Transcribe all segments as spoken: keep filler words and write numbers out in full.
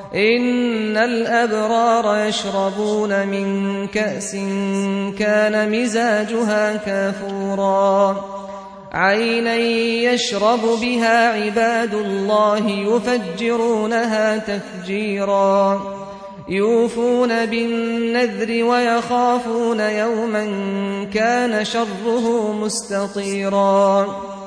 إن الأبرار يشربون من كأس كان مزاجها كافورا عينا يشرب بها عباد الله يفجرونها تفجيرا يوفون بالنذر ويخافون يوما كان شره مستطيرا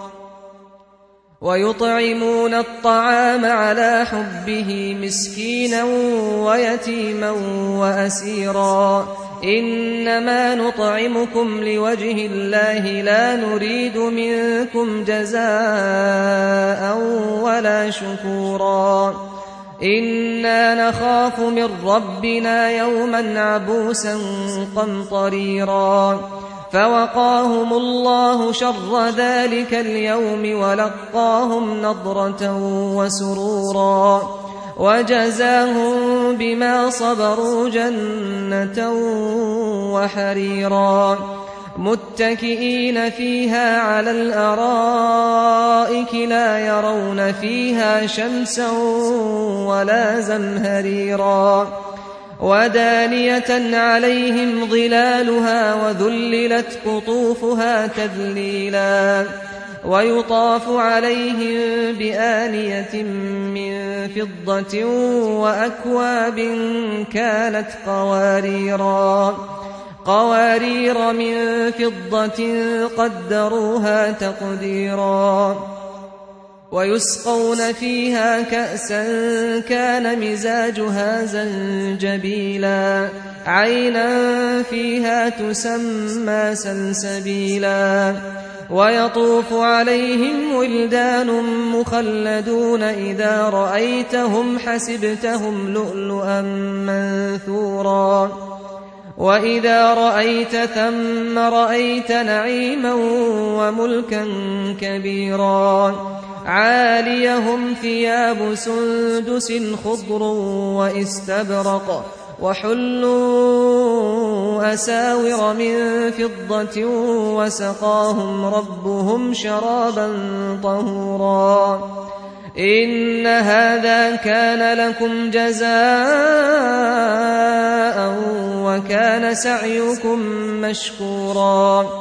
ويطعمون الطعام على حبه مسكينا ويتيما وأسيرا إنما نطعمكم لوجه الله لا نريد منكم جزاء ولا شكورا إنا نخاف من ربنا يوما عبوسا قمطريرا فوقاهم الله شر ذلك اليوم ولقاهم نضرة وسرورا وجزاهم بما صبروا جنة وحريرا متكئين فيها على الأرائك لا يرون فيها شمسا ولا زمهريرا ودانية عليهم ظلالها وذللت قطوفها تذليلا ويطاف عليهم بآنية من فضة وأكواب كانت قواريرا قوارير من فضة قدروها تقديرا ويسقون فيها كأسا كان مزاجها زنجبيلا عينا فيها تسمى سلسبيلا ويطوف عليهم ولدان مخلدون إذا رأيتهم حسبتهم لؤلؤا منثورا وإذا رأيت ثم رأيت نعيما وملكا كبيرا عاليهم ثياب سندس خضر وإستبرق وحلوا أساور من فضة وسقاهم ربهم شرابا طهورا إن هذا كان لكم جزاء وكان سعيكم مشكورا